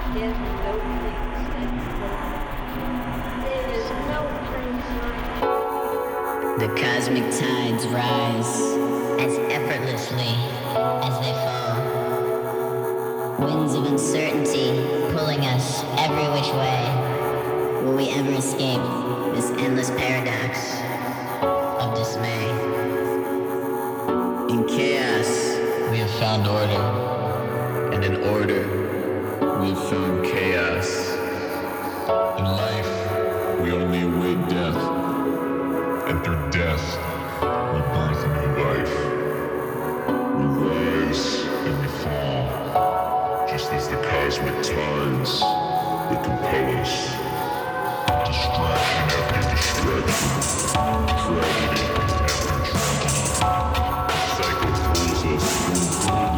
There's no place like home. There is no place like home. The cosmic tides rise as effortlessly as they fall. Winds of uncertainty pulling us every which way. Will we ever escape this endless paradox of dismay? In chaos, we have found order, and in order, we have found chaos. In life, we only await death, and through death, we birth new life. We rise and we fall, just as the cosmic tides that compel us. Distraction after distraction, tragedy after tragedy. The cycle pulls us through.